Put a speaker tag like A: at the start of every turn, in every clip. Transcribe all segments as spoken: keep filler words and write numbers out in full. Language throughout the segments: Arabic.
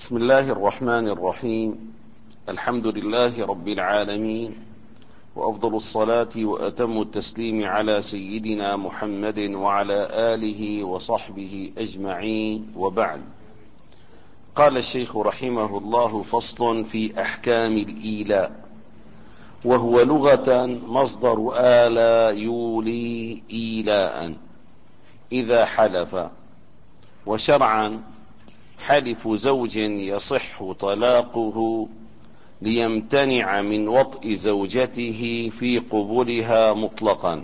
A: بسم الله الرحمن الرحيم. الحمد لله رب العالمين، وأفضل الصلاة وأتم التسليم على سيدنا محمد وعلى آله وصحبه أجمعين، وبعد. قال الشيخ رحمه الله: فصل في أحكام الإيلاء، وهو لغة مصدر آلى يولي إيلاء إذا حلف، وشرعا حلف زوج يصح طلاقه ليمتنع من وطء زوجته في قبولها مطلقا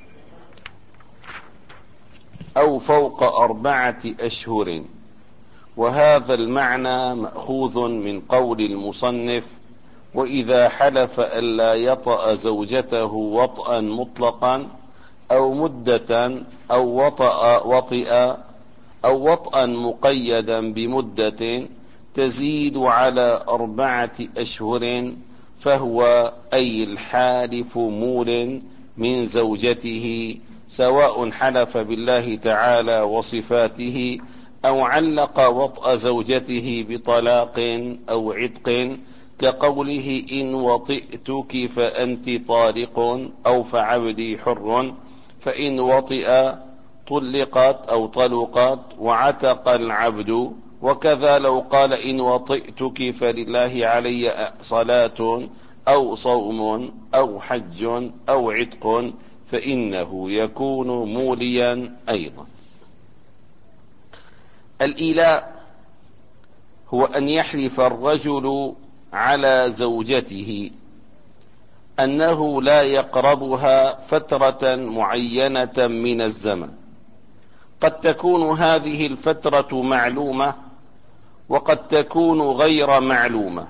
A: أو فوق أربعة أشهر. وهذا المعنى مأخوذ من قول المصنف: وإذا حلف ألا يطأ زوجته وطئا مطلقا أو مدة أو وطأ وطئ أو وطئا مقيدا بمدة تزيد على أربعة أشهر، فهو أي الحالف مول من زوجته، سواء حلف بالله تعالى وصفاته أو علق وطأ زوجته بطلاق أو عتق، كقوله: إن وطئتك فأنت طالق، أو فعبدي حر، فإن وطئ طلقت أو طلقت وعتق العبد. وكذا لو قال: إن وطئتك فلله علي صلاة أو صوم أو حج أو عتق، فإنه يكون موليا أيضا. الإيلاء هو أن يحلف الرجل على زوجته أنه لا يقربها فترة معينة من الزمن. قد تكون هذه الفترة معلومة وقد تكون غير معلومة.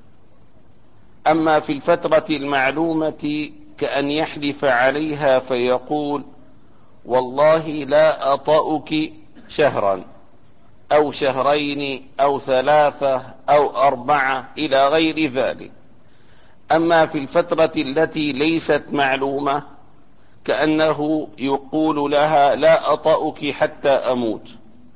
A: أما في الفترة المعلومة كأن يحلف عليها فيقول: والله لا أطأك شهرا أو شهرين أو ثلاثة أو أربعة إلى غير ذلك. أما في الفترة التي ليست معلومة كأنه يقول لها: لا أطأك حتى أموت،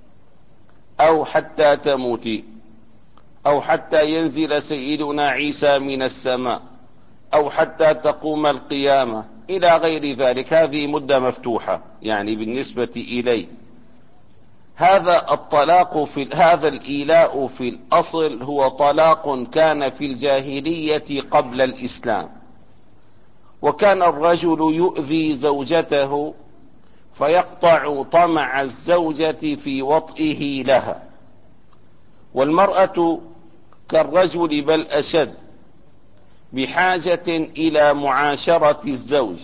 A: أو حتى تموتي، أو حتى ينزل سيدنا عيسى من السماء، أو حتى تقوم القيامة إلى غير ذلك. هذه مدة مفتوحة يعني بالنسبة إليه. هذا الطلاق في هذا الإيلاء في الأصل هو طلاق كان في الجاهلية قبل الإسلام، وكان الرجل يؤذي زوجته فيقطع طمع الزوجة في وطئه لها، والمرأة كالرجل بل أشد بحاجة إلى معاشرة الزوج.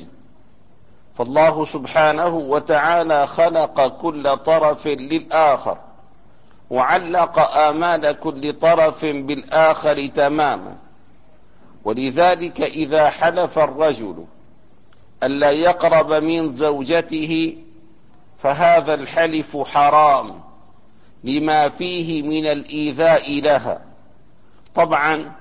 A: فالله سبحانه وتعالى خلق كل طرف للآخر، وعلق آمال كل طرف بالآخر تماما. ولذلك إذا حلف الرجل ألا يقرب من زوجته فهذا الحلف حرام لما فيه من الإيذاء لها. طبعا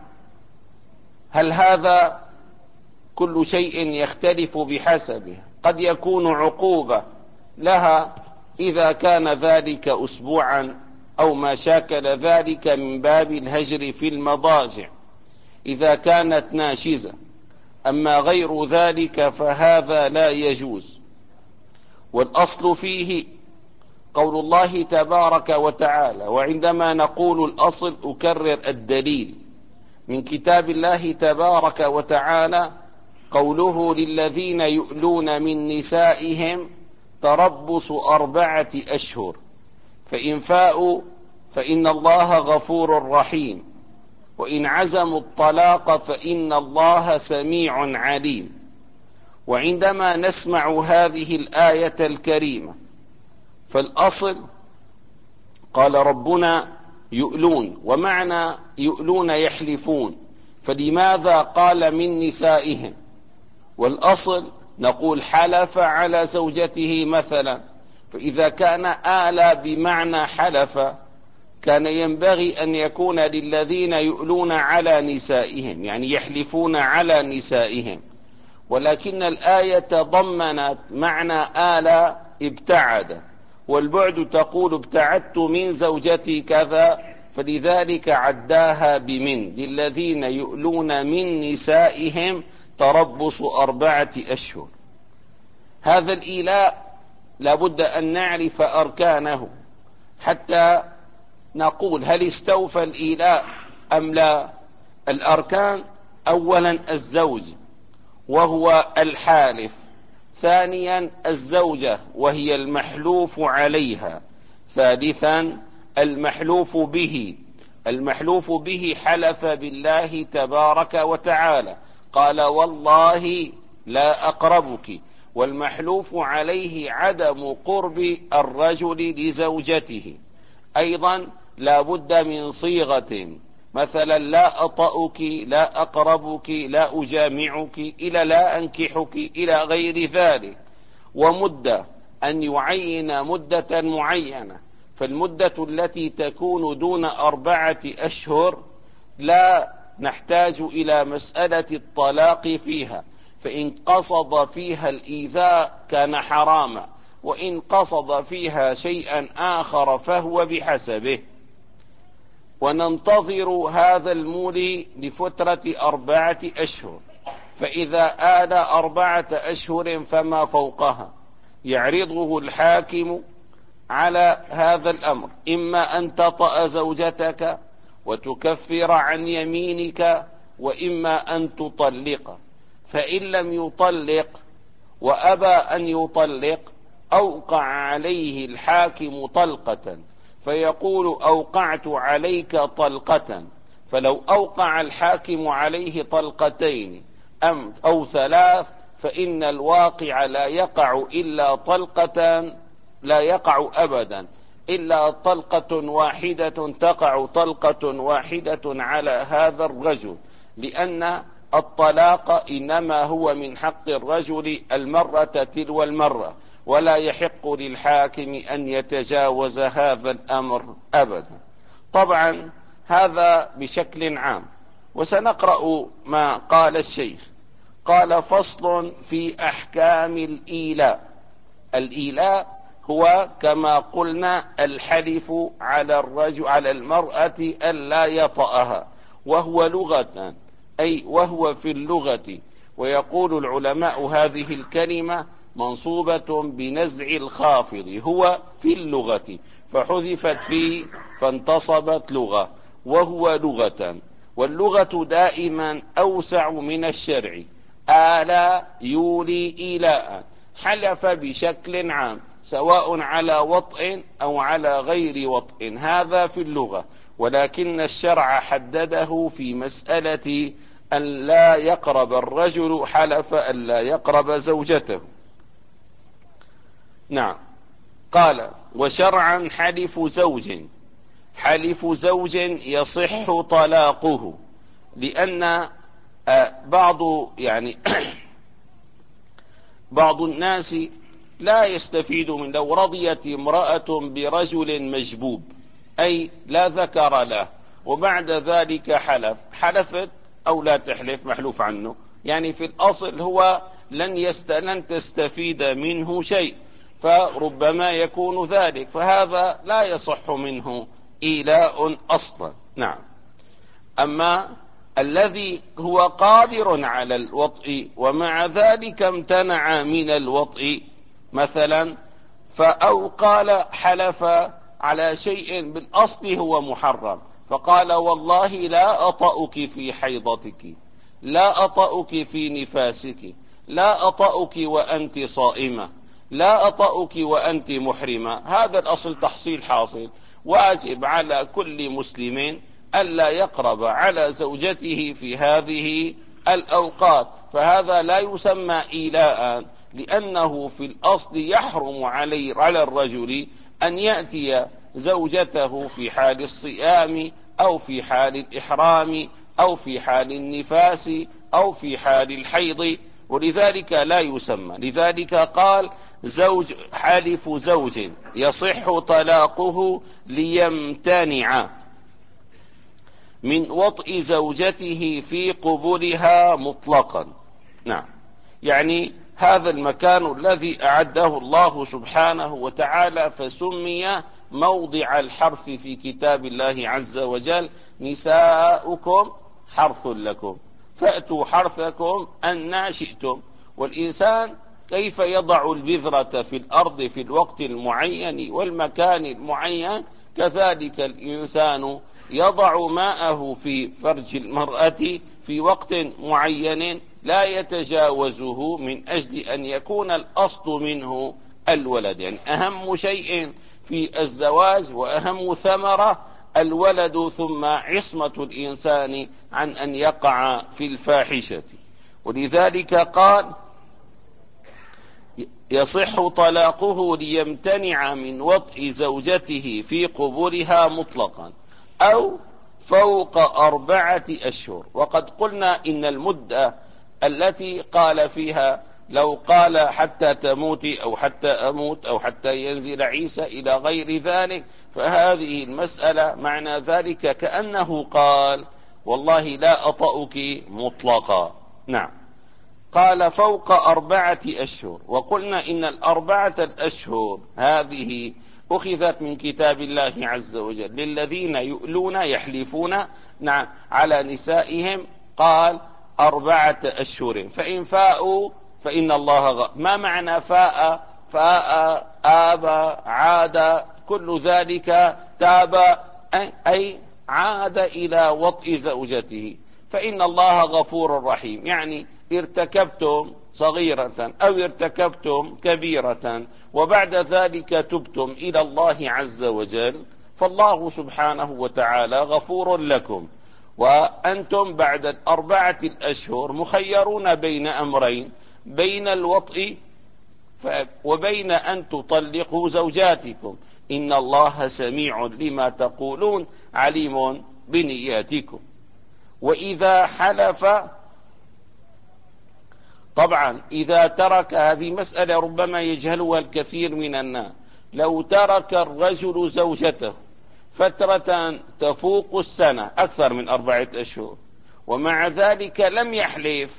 A: هل هذا كل شيء يختلف بحسبه؟ قد يكون عقوبة لها إذا كان ذلك أسبوعا أو ما شاكل ذلك من باب الهجر في المضاجع إذا كانت ناشزة. أما غير ذلك فهذا لا يجوز. والأصل فيه قول الله تبارك وتعالى. وعندما نقول الأصل أكرر الدليل من كتاب الله تبارك وتعالى، قوله: للذين يؤلون من نسائهم تربص أربعة أشهر فإن فاءوا فإن الله غفور رحيم، وإن عزموا الطلاق فإن الله سميع عليم. وعندما نسمع هذه الآية الكريمة فالأصل قال ربنا يؤلون، ومعنى يؤلون يحلفون، فلماذا قال من نسائهم؟ والأصل نقول حلف على زوجته مثلا، فإذا كان آلى بمعنى حلف كان ينبغي أن يكون للذين يؤلون على نسائهم، يعني يحلفون على نسائهم. ولكن الآية ضمنت معنى آلى ابتعد، والبعد تقول ابتعدت من زوجتي كذا، فلذلك عداها بمن للذين يؤلون من نسائهم تربص أربعة أشهر. هذا الإيلاء لابد أن نعرف أركانه حتى نقول هل استوفى الإيلاء أم لا. الأركان: أولا الزوج وهو الحالف، ثانيا الزوجة وهي المحلوف عليها، ثالثا المحلوف به. المحلوف به حلف بالله تبارك وتعالى قال والله لا أقربك، والمحلوف عليه عدم قرب الرجل لزوجته. أيضا لا بد من صيغة، مثلا لا أطأك، لا أقربك، لا أجامعك، إلى لا أنكحك، إلى غير ذلك. ومدة، أن يعين مدة معينة، فالمدة التي تكون دون أربعة أشهر لا نحتاج إلى مسألة الطلاق فيها، فإن قصد فيها الإيذاء كان حراما، وإن قصد فيها شيئا آخر فهو بحسبه. وننتظر هذا المولي لفترة أربعة أشهر، فإذا آل أربعة أشهر فما فوقها يعرضه الحاكم على هذا الأمر: إما أن تطأ زوجتك وتكفر عن يمينك، وإما أن تطلق. فإن لم يطلق وأبى أن يطلق أوقع عليه الحاكم طلقة، فيقول أوقعت عليك طلقة. فلو أوقع الحاكم عليه طلقتين أم أو ثلاث فإن الواقع لا يقع إلا طلقة، لا يقع أبدا إلا طلقة واحدة، تقع طلقة واحدة على هذا الرجل، لأن الطلاق إنما هو من حق الرجل المرة تلو المرة، ولا يحق للحاكم أن يتجاوز هذا الأمر أبدا. طبعا هذا بشكل عام. وسنقرأ ما قال الشيخ. قال: فصل في أحكام الإيلاء. الإيلاء هو كما قلنا الحلف على الرجل على المرأة ألا يطأها، وهو لغة أي وهو في اللغة. ويقول العلماء هذه الكلمة منصوبة بنزع الخافض، هو في اللغة، فحذفت فيه فانتصبت لغة، وهو لغة. واللغة دائما أوسع من الشرع. آلا يولي إيلاء، حلف بشكل عام سواء على وطء أو على غير وطء، هذا في اللغة. ولكن الشرع حدده في مسألة أن لا يقرب الرجل، حلف أن لا يقرب زوجته. نعم. قال: وشرعا حلف زوج. حلف زوج يصح طلاقه، لأن بعض يعني بعض الناس لا يستفيد من لو رضيت امرأة برجل مجبوب، أي لا ذكر له، وبعد ذلك حلف، حلفت أو لا تحلف محلوف عنه، يعني في الأصل هو لن, يست... لن تستفيد منه شيء، فربما يكون ذلك، فهذا لا يصح منه إيلاء أصلا. نعم. أما الذي هو قادر على الوطء ومع ذلك امتنع من الوطء مثلا، فأو قال حلف على شيء بالأصل هو محرم، فقال والله لا أطأك في حيضتك، لا أطأك في نفاسك، لا أطأك وأنت صائمة، لا أطأك وأنت محرمة. هذا الأصل تحصيل حاصل. واجب على كل مسلم ألا يقرب على زوجته في هذه الأوقات، فهذا لا يسمى إيلاء، لأنه في الأصل يحرم علي على الرجل أن يأتي زوجته في حال الصيام أو في حال الإحرام أو في حال النفاس أو في حال الحيض، ولذلك لا يسمى. لذلك قال: زوج حلف زوج يصح طلاقه ليمتنع من وطئ زوجته في قبولها مطلقا. نعم. يعني هذا المكان الذي أعده الله سبحانه وتعالى فسمي موضع الحرث في كتاب الله عز وجل: نساؤكم حرث لكم فأتوا حرثكم أن شئتم. والإنسان كيف يضع البذرة في الأرض في الوقت المعين والمكان المعين، كذلك الإنسان يضع ماءه في فرج المرأة في وقت معين لا يتجاوزه من أجل أن يكون الأصل منه الولد. يعني أهم شيء في الزواج وأهم ثمرة الولد، ثم عصمة الإنسان عن أن يقع في الفاحشة. ولذلك قال: يصح طلاقه ليمتنع من وطء زوجته في قبورها مطلقا أو فوق أربعة أشهر. وقد قلنا إن المدة التي قال فيها لو قال حتى تموتي أو حتى أموت أو حتى ينزل عيسى إلى غير ذلك، فهذه المسألة معنى ذلك كأنه قال: والله لا أطأك مطلقا. نعم. قال: فوق أربعة أشهر. وقلنا إن الأربعة الأشهر هذه أخذت من كتاب الله عز وجل للذين يؤلون يحلفون نعم على نسائهم، قال: أربعة أشهر فإن فاءوا فإن الله غ... ما معنى فاء؟ فاء، آب، عاد، كل ذلك تاب، أي عاد إلى وطء زوجته، فإن الله غفور رحيم. يعني ارتكبتم صغيرة أو ارتكبتم كبيرة وبعد ذلك تبتم إلى الله عز وجل، فالله سبحانه وتعالى غفور لكم. وأنتم بعد الأربعة الأشهر مخيرون بين أمرين: بين الوطء وبين أن تطلقوا زوجاتكم. إن الله سميع لما تقولون عليم بنياتكم. وإذا حلف، طبعا إذا ترك، هذه مسألة ربما يجهلها الكثير من الناس، لو ترك الرجل زوجته فترة تفوق السنة أكثر من أربعة أشهر ومع ذلك لم يحلف،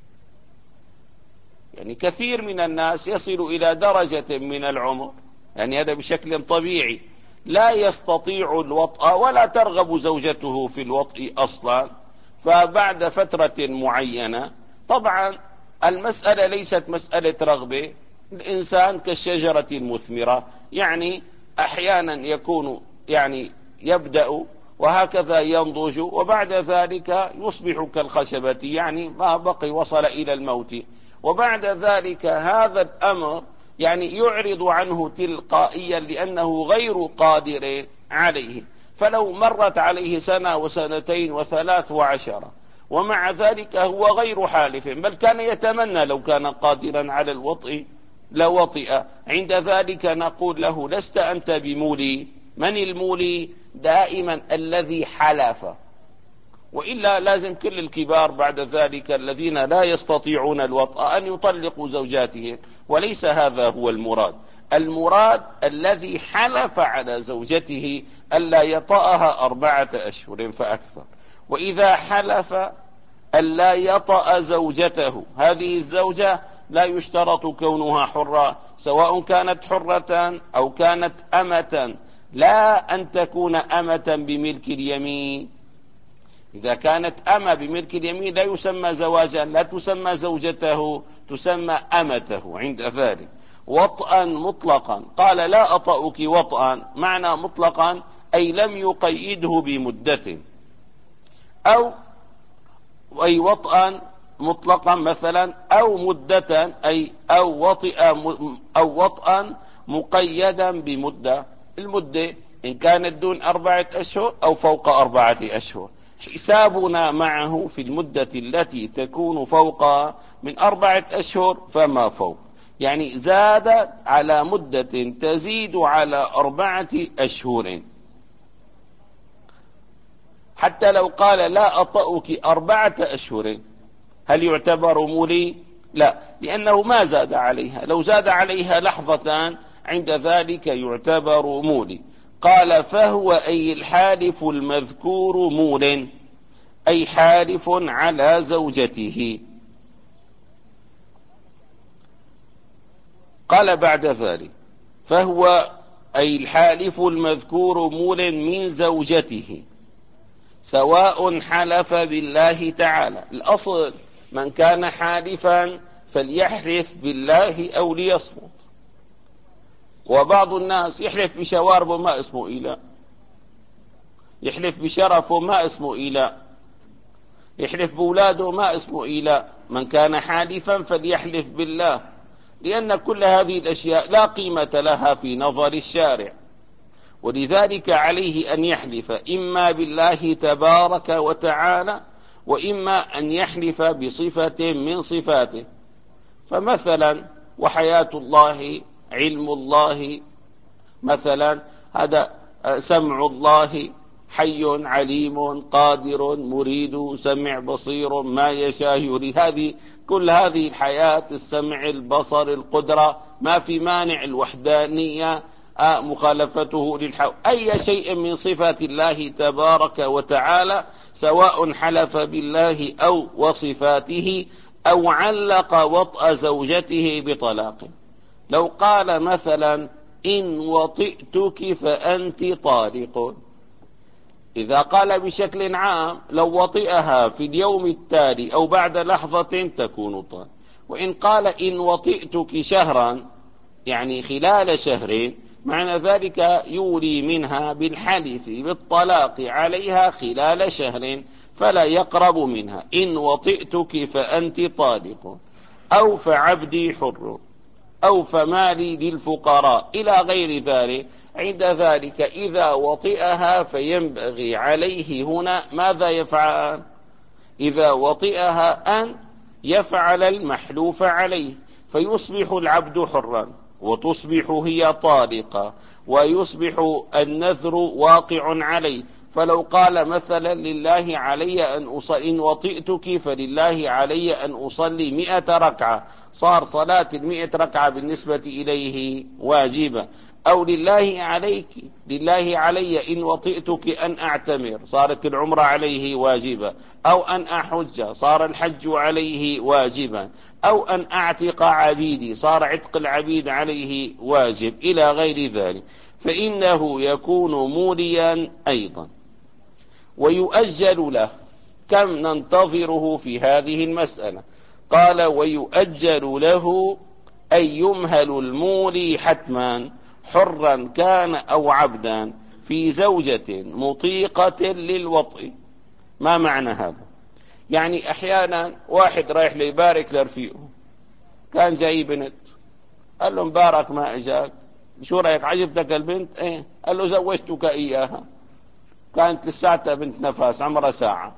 A: يعني كثير من الناس يصل إلى درجة من العمر، يعني هذا بشكل طبيعي لا يستطيع الوطأ ولا ترغب زوجته في الوطء أصلا، فبعد فترة معينة، طبعا المسألة ليست مسألة رغبة، الإنسان كالشجرة المثمرة، يعني أحيانا يكون يعني يبدأ وهكذا ينضج وبعد ذلك يصبح كالخشبة، يعني ما بقي وصل إلى الموت، وبعد ذلك هذا الأمر يعني يعرض عنه تلقائيا لأنه غير قادر عليه. فلو مرت عليه سنة وسنتين وثلاث وعشرة ومع ذلك هو غير حالف، بل كان يتمنى لو كان قادرا على الوطء لوطئ، عند ذلك نقول له: لست أنت بمولي. من المولي؟ دائما الذي حلف، وإلا لازم كل الكبار بعد ذلك الذين لا يستطيعون الوطأ أن يطلقوا زوجاتهم، وليس هذا هو المراد. المراد الذي حلف على زوجته ألا يطأها أربعة أشهر فأكثر. وإذا حلف ألا يطأ زوجته، هذه الزوجة لا يشترط كونها حرة، سواء كانت حرة أو كانت أمة، لا أن تكون أمة بملك اليمين. إذا كانت أمة بملك اليمين لا يسمى زواجا، لا تسمى زوجته، تسمى أمته عند ذلك. وطئا مطلقا، قال: لا أطأك وطئا، معنى مطلقا أي لم يقيده بمدة، أو أي وطئا مطلقا مثلا، أو مدة أي أو وطئ أو وطئا مقيدا بمدة. المدة إن كانت دون أربعة أشهر أو فوق أربعة أشهر، حسابنا معه في المدة التي تكون فوق من أربعة أشهر فما فوق، يعني زاد على مدة تزيد على أربعة أشهر. حتى لو قال: لا أطأك أربعة أشهر، هل يعتبر مولي؟ لا، لأنه ما زاد عليها. لو زاد عليها لحظة عند ذلك يعتبر مولي. قال: فهو أي الحالف المذكور مول، أي حالف على زوجته. قال بعد ذلك: فهو أي الحالف المذكور مول من زوجته، سواء حلف بالله تعالى. الأصل من كان حالفا فليحلف بالله أو ليصمت. وبعض الناس يحلف بشواربه ما اسمه إيلاء، يحلف بشرفه ما اسمه إيلاء، يحلف بولاده ما اسمه إيلاء. من كان حالفا فليحلف بالله، لأن كل هذه الأشياء لا قيمة لها في نظر الشارع، ولذلك عليه أن يحلف إما بالله تبارك وتعالى، وإما أن يحلف بصفة من صفاته. فمثلا وحياة الله، علم الله، مثلا هذا سمع الله، حي عليم قادر مريد سمع بصير ما يشاء يريد. هذه كل هذه الحياة، السمع البصر القدرة، ما في مانع الوحدانية مخالفته للحق. أي شيء من صفات الله تبارك وتعالى، سواء حلف بالله أو وصفاته، أو علق وطأ زوجته بطلاق. لو قال مثلا إن وطئتك فأنت طالق، إذا قال بشكل عام لو وطئها في اليوم التالي أو بعد لحظة تكون طالق. وإن قال إن وطئتك شهرا، يعني خلال شهرين، معنى ذلك يولي منها بالحلف بالطلاق عليها خلال شهر، فلا يقرب منها. إن وطئتك فأنت طالق، أو فعبدي حر، أو فمالي للفقراء، إلى غير ذلك. عند ذلك إذا وطئها فينبغي عليه هنا ماذا يفعل؟ إذا وطئها أن يفعل المحلوف عليه، فيصبح العبد حرا، وتصبح هي طالقة، ويصبح النذر واقع عليه. فلو قال مثلا لله علي أن أصلي، إن وطئتك فلله علي أن أصلي مئة ركعة، صار صلاة المئة ركعة بالنسبة إليه واجبة. أو لله عليك، لله علي إن وطئتك أن أعتمر، صارت العمرة عليه واجبة. أو أن أحج، صار الحج عليه واجبا. أو أن أعتق عبيدي، صار عتق العبيد عليه واجب، إلى غير ذلك. فإنه يكون موليا أيضا. ويؤجل له. كم ننتظره في هذه المسألة؟ قال ويؤجل له، أي يمهل المولي حتما، حرا كان أو عبدا، في زوجة مطيقة للوطء. ما معنى هذا؟ يعني أحيانا واحد رايح ليبارك لرفيقه، كان جاي بنت، قال له مبارك ما إجاك، شو رأيك عجبتك البنت؟ ايه. قال له زوجتك إياها، كانت لساتها بنت نفاس عمرها ساعة.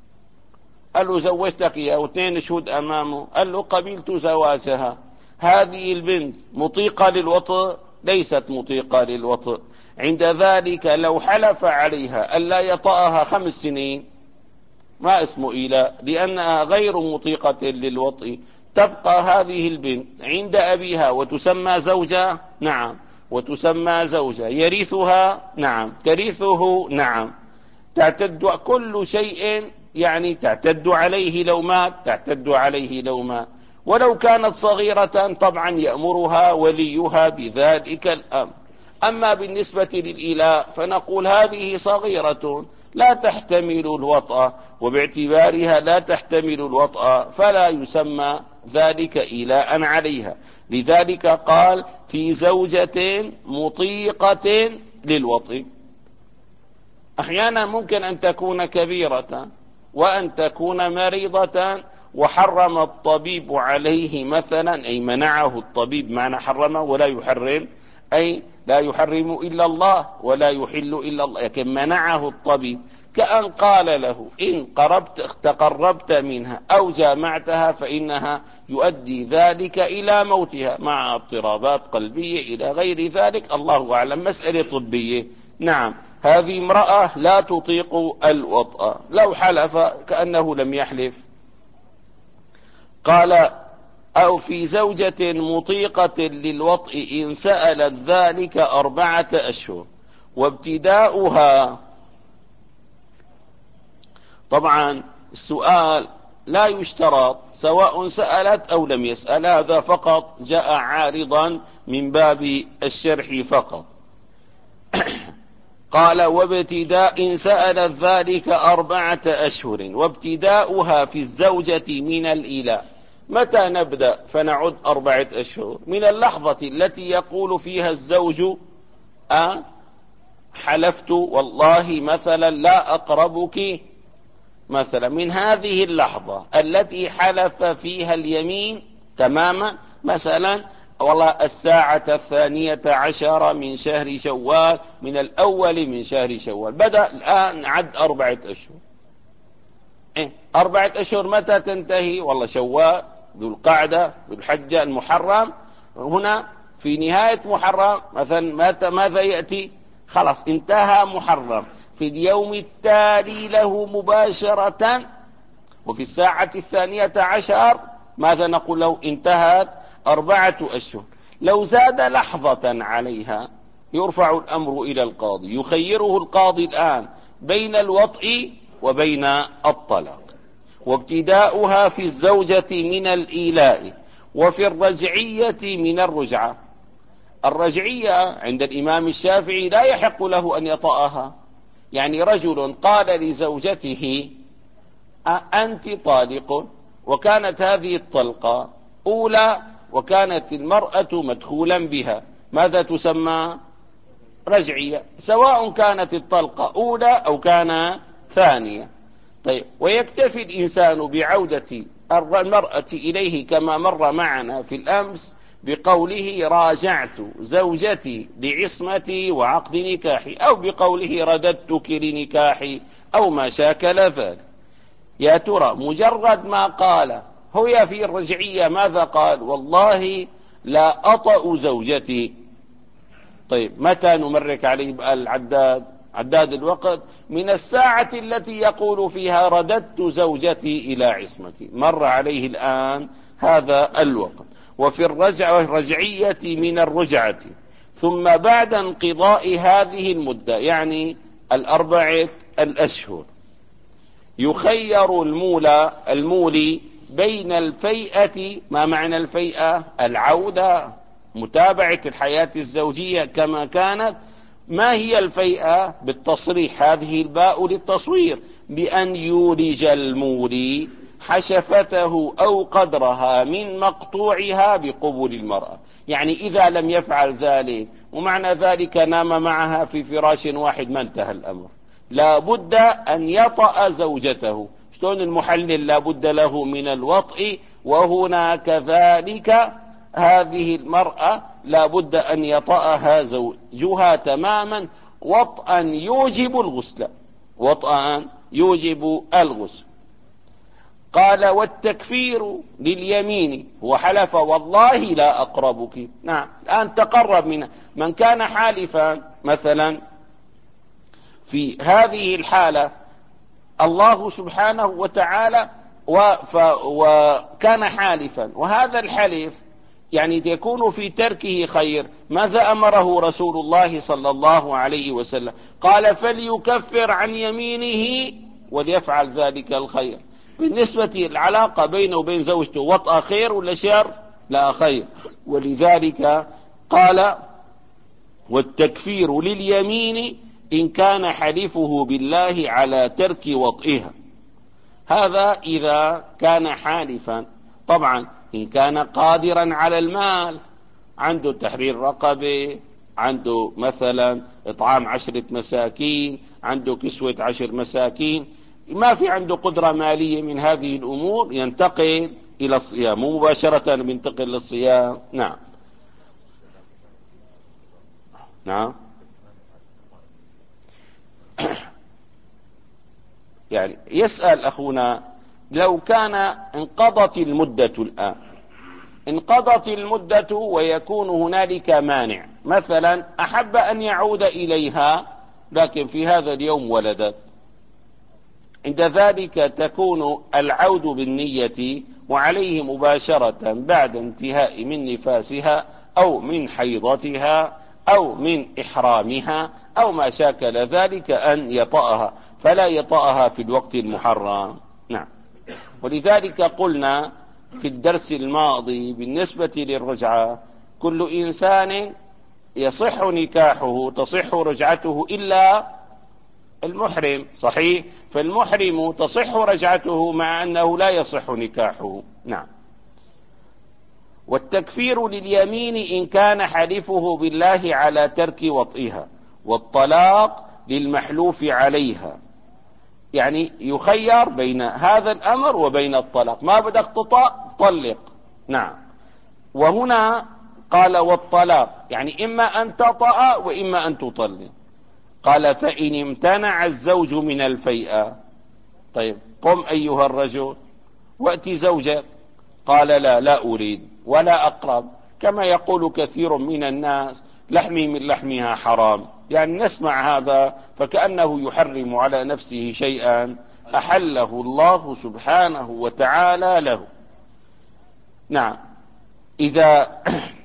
A: قال له زوجتك إياها، واثنين شهود أمامه، قال له قبلت زواجها. هذه البنت مطيقة للوطء؟ ليست مطيقة للوطء. عند ذلك لو حلف عليها ألا يطأها خمس سنين ما اسمه إيلاء، لأنها غير مطيقة للوطء. تبقى هذه البنت عند أبيها وتسمى زوجة، نعم، وتسمى زوجة. يرثها، نعم، ترثه، نعم، تعتد كل شيء، يعني تعتد عليه لو مات، تعتد عليه لو مات. ولو كانت صغيرة طبعا يأمرها وليها بذلك الأمر. أما بالنسبة للإيلاء فنقول هذه صغيرة لا تحتمل الوطأ، وباعتبارها لا تحتمل الوطأ فلا يسمى ذلك إيلاء عليها. لذلك قال في زوجة مطيقة للوطء. أحيانا ممكن أن تكون كبيرة وأن تكون مريضة، وحرم الطبيب عليه مثلا، أي منعه الطبيب، معنى حرمه ولا يحرم، أي لا يحرم إلا الله ولا يحل إلا الله، لكن منعه الطبيب. كأن قال له إن قربت تقربت منها أو جامعتها فإنها يؤدي ذلك إلى موتها، مع اضطرابات قلبية إلى غير ذلك، الله أعلم، مسألة طبية. نعم، هذه امرأة لا تطيق الوطأ، لو حلف كأنه لم يحلف. قال أو في زوجة مطيقة للوطء إن سألت ذلك أربعة أشهر. وابتداؤها، طبعا السؤال لا يشترط سواء سألت أو لم يسأل، هذا فقط جاء عارضا من باب الشرح فقط. قال وابتداء إن سألت ذلك أربعة أشهر وابتداؤها في الزوجة من الإله. متى نبدأ فنعد أربعة أشهر؟ من اللحظة التي يقول فيها الزوج أه حلفت والله مثلا لا أقربك، مثلا من هذه اللحظة التي حلف فيها اليمين تماما، مثلا والله الساعة الثانية عشر من شهر شوال، من الأول من شهر شوال، بدأ الآن عد أربعة أشهر. إيه؟ أربعة أشهر متى تنتهي؟ والله شوال، ذو القعدة، ذو الحجة، المحرم. هنا في نهاية محرم مثلا متى ماذا يأتي؟ خلاص انتهى محرم، في اليوم التالي له مباشرة وفي الساعة الثانية عشر ماذا نقول له؟ انتهت أربعة أشهر. لو زاد لحظة عليها يرفع الأمر إلى القاضي، يخيره القاضي الآن بين الوطء وبين الطلاق. وابتداؤها في الزوجة من الإيلاء، وفي الرجعية من الرجعة. الرجعية عند الإمام الشافعي لا يحق له أن يطأها، يعني رجل قال لزوجته أنت طالق، وكانت هذه الطلقة أولى وكانت المرأة مدخولا بها، ماذا تسمى؟ رجعية، سواء كانت الطلقة أولى أو كان ثانية. طيب، ويكتفي الإنسان بعودة المرأة إليه كما مر معنا في الأمس بقوله راجعت زوجتي لعصمتي وعقد نكاحي، أو بقوله رددتك لنكاحي، أو ما شاكل ذلك. يا ترى مجرد ما قال هو في الرجعية ماذا قال؟ والله لا أطأ زوجتي. طيب، متى نمرك عليه العداد؟ عداد الوقت من الساعة التي يقول فيها رددت زوجتي إلى عصمتي، مر عليه الآن هذا الوقت. وفي الرجعة الرجعية من الرجعة، ثم بعد انقضاء هذه المدة يعني الأربعة الأشهر يخير المولى المولي بين الفيئة. ما معنى الفيئة؟ العودة، متابعة الحياة الزوجية كما كانت. ما هي الفيئة؟ بالتصريح، هذه الباء للتصوير، بأن يولج المولي حشفته أو قدرها من مقطوعها بقبول المرأة. يعني إذا لم يفعل ذلك ومعنى ذلك نام معها في فراش واحد ما انتهى الأمر، لا بد أن يطأ زوجته. شلون المحلل لا بد له من الوطء، وهنا كذلك هذه المرأة لا بد أن يطأها زوجها تماما وطئا يوجب الغسل، وطئا يوجب الغسل. قال والتكفير لليمين، هو حلف والله لا أقربك. نعم، الآن تقرب منه. من كان حالفا مثلا في هذه الحالة الله سبحانه وتعالى وكان حالفا، وهذا الحلف يعني يكون في تركه خير، ماذا أمره رسول الله صلى الله عليه وسلم؟ قال فليكفر عن يمينه وليفعل ذلك الخير. بالنسبة للعلاقة بينه وبين زوجته وطأ خير ولا شر؟ لا، خير. ولذلك قال والتكفير لليمين إن كان حلفه بالله على ترك وطئها. هذا إذا كان حالفا. طبعا إن كان قادرا على المال، عنده تحرير رقبة، عنده مثلا إطعام عشرة مساكين، عنده كسوة عشر مساكين، ما في عنده قدرة مالية من هذه الأمور، ينتقل إلى الصيام مباشرة، ينتقل للصيام. نعم نعم يعني يسأل أخونا لو كان انقضت المدة الآن، انقضت المدة ويكون هنالك مانع، مثلا أحب أن يعود إليها لكن في هذا اليوم ولدت، عند ذلك تكون العود بالنية وعليه مباشرة بعد انتهاء من نفاسها أو من حيضتها أو من إحرامها أو ما شاكل ذلك أن يطأها، فلا يطأها في الوقت المحرم. نعم. ولذلك قلنا في الدرس الماضي بالنسبة للرجعة كل إنسان يصح نكاحه تصح رجعته إلا المحرم، صحيح؟ فالمحرم تصح رجعته مع أنه لا يصح نكاحه. نعم. والتكفير لليمين إن كان حلفه بالله على ترك وطئها، والطلاق للمحلوف عليها. يعني يخير بين هذا الأمر وبين الطلاق، ما بدك تطأ طلق. نعم. وهنا قال والطلاق، يعني إما أن تطأ وإما أن تطلق. قال فإن امتنع الزوج من الفيئة، طيب قم أيها الرجل وأتي زوجك. قال لا لا أريد ولا أقرب، كما يقول كثير من الناس لحمي من لحمها حرام. يعني نسمع هذا فكأنه يحرم على نفسه شيئا أحله الله سبحانه وتعالى له. نعم. إذا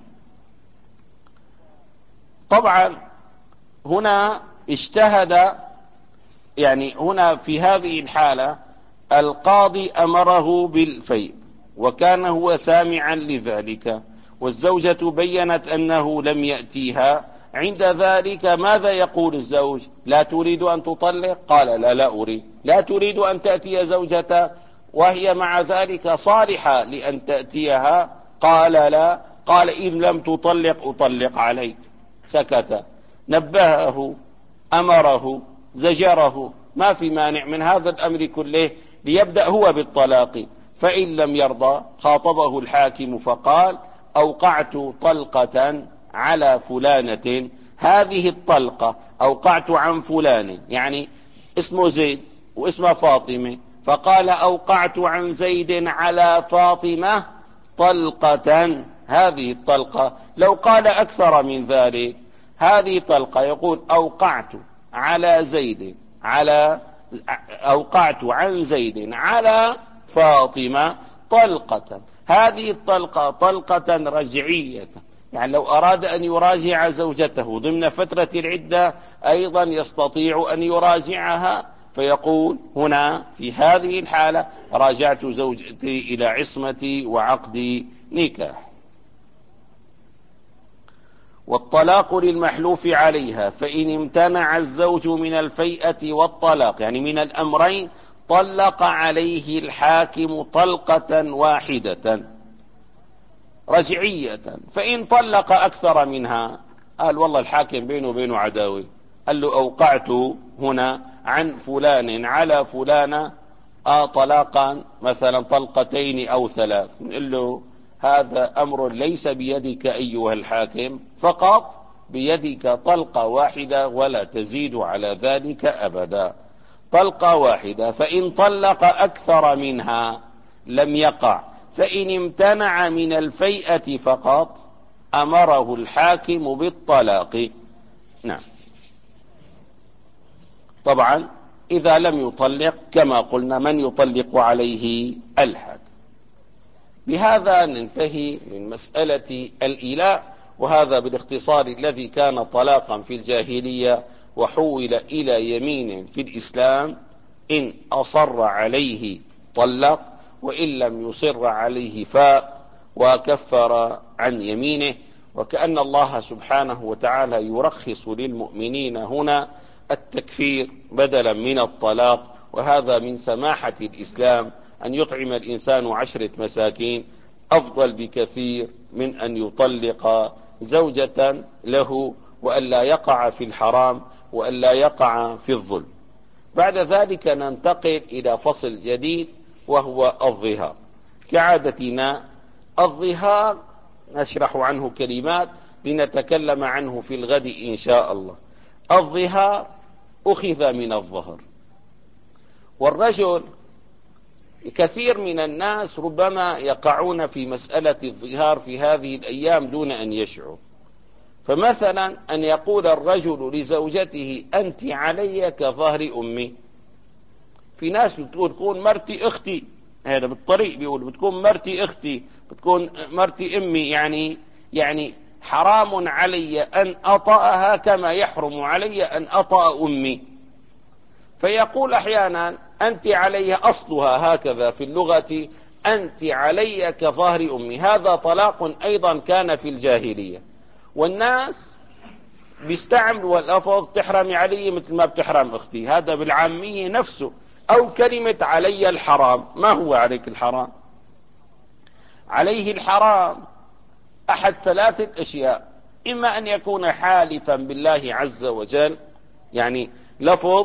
A: طبعا هنا اجتهد، يعني هنا في هذه الحالة القاضي أمره بالفيء وكان هو سامعا لذلك، والزوجة بيّنت أنه لم يأتيها. عند ذلك ماذا يقول الزوج؟ لا تريد أن تطلق؟ قال لا لا أريد. لا تريد أن تأتي زوجته وهي مع ذلك صالحة لأن تأتيها؟ قال لا. قال إذ لم تطلق أطلق عليك. سكت. نبهه، أمره، زجره، ما في مانع من هذا الأمر كله ليبدأ هو بالطلاق. فإن لم يرضى خاطبه الحاكم فقال أوقعت طلقة على فلانة، هذه الطلقة أوقعت عن فلان، يعني اسمه زيد واسمه فاطمة، فقال أوقعت عن زيد على فاطمة طلقة، هذه الطلقة. لو قال أكثر من ذلك هذه طلقة، يقول أوقعت على زيد على أوقعت عن زيد على فاطمة طلقة، هذه الطلقة طلقة رجعية. يعني لو أراد أن يراجع زوجته ضمن فترة العدة أيضا يستطيع أن يراجعها، فيقول هنا في هذه الحالة راجعت زوجتي إلى عصمتي وعقد نكاح. والطلاق للمحلوف عليها، فإن امتنع الزوج من الفيئة والطلاق، يعني من الأمرين، طلق عليه الحاكم طلقة واحدة رجعية. فإن طلق أكثر منها، قال والله الحاكم بينه وبينه عداوة، قال له أوقعت هنا عن فلان على فلانة آه طلاقا مثلا طلقتين أو ثلاث، نقول له هذا أمر ليس بيدك أيها الحاكم، فقط بيدك طلقة واحدة ولا تزيد على ذلك أبدا، طلقة واحدة. فإن طلق أكثر منها لم يقع. فإن امتنع من الفيئة فقط أمره الحاكم بالطلاق. نعم. طبعا إذا لم يطلق كما قلنا من يطلق عليه الحاكم. بهذا ننتهي من مسألة الإيلاء، وهذا بالاختصار الذي كان طلاقا في الجاهلية وحول إلى يمين في الإسلام. إن أصر عليه طلق، وإن لم يصر عليه فاء وكفر عن يمينه. وكأن الله سبحانه وتعالى يرخص للمؤمنين هنا التكفير بدلا من الطلاق، وهذا من سماحة الإسلام. أن يطعم الإنسان عشرة مساكين أفضل بكثير من أن يطلق زوجة له، وأن لا يقع في الحرام وأن لا يقع في الظلم. بعد ذلك ننتقل إلى فصل جديد وهو الظهار. كعادتنا الظهار نشرح عنه كلمات لنتكلم عنه في الغد إن شاء الله. الظهار أخذ من الظهر، والرجل كثير من الناس ربما يقعون في مسألة الظهار في هذه الأيام دون أن يشعر. فمثلا أن يقول الرجل لزوجته أنت علي كظهر أمي. في ناس بتقول تكون مرتي أختي، هذا بالطريق بيقول بتكون مرتي أختي، بتكون مرتي أمي، يعني يعني حرام علي أن أطأها كما يحرم علي أن أطأ أمي. فيقول أحيانا أنت علي، أصلها هكذا في اللغة أنت علي كظهر أمي. هذا طلاق أيضا كان في الجاهلية، والناس بيستعملوا اللفظ تحرمي علي مثل ما بتحرم اختي، هذا بالعامية نفسه. او كلمة علي الحرام، ما هو عليك الحرام؟ عليه الحرام احد ثلاثة اشياء: اما ان يكون حالفا بالله عز وجل، يعني لفظ،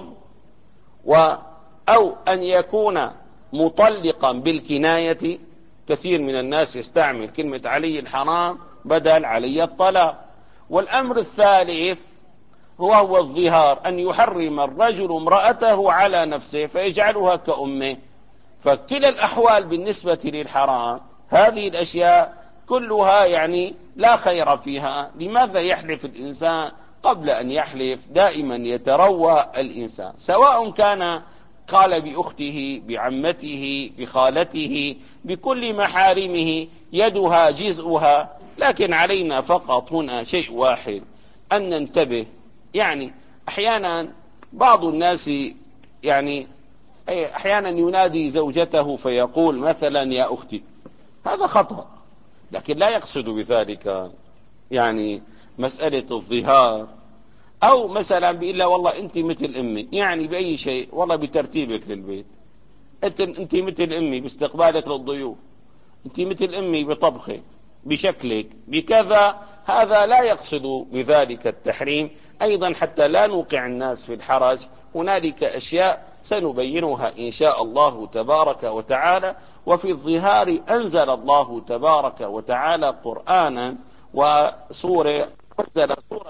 A: و او ان يكون مطلقا بالكناية. كثير من الناس يستعمل كلمة علي الحرام بدل علي الطلاق. والامر الثالث هو هو الظهار، ان يحرم الرجل امرأته على نفسه فيجعلها كأمه. فكلا الاحوال بالنسبة للحرام هذه الاشياء كلها يعني لا خير فيها. لماذا يحلف الانسان؟ قبل ان يحلف دائما يتروى الانسان، سواء كان قال بأخته، بعمته، بخالته، بكل محارمه، يدها جزءها. لكن علينا فقط هنا شيء واحد، أن ننتبه. يعني أحيانا بعض الناس يعني أحيانا ينادي زوجته فيقول مثلا يا أختي، هذا خطأ، لكن لا يقصد بذلك يعني مسألة الظهار. او مثلا بيقول لها والله انت مثل امي، يعني باي شيء، والله بترتيبك للبيت، انت انت مثل امي باستقبالك للضيوف، انت مثل امي بطبخك، بشكلك، بكذا. هذا لا يقصد بذلك التحريم. ايضا حتى لا نوقع الناس في الحرج، هنالك اشياء سنبينها ان شاء الله تبارك وتعالى. وفي الظهار انزل الله تبارك وتعالى قرآنا وسورة، انزل سورة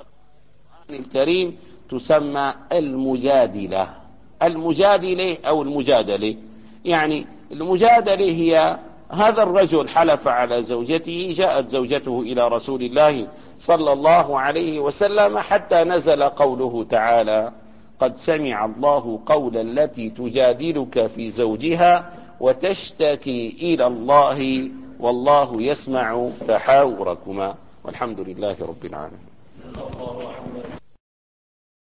A: الكريم تسمى المجادلة. المجادلة أو المجادلة، يعني المجادلة هي هذا الرجل حلف على زوجته، جاءت زوجته إلى رسول الله صلى الله عليه وسلم حتى نزل قوله تعالى: قد سمع الله قول التي تجادلك في زوجها وتشتكي إلى الله والله يسمع تحاوركما. والحمد لله رب العالمين.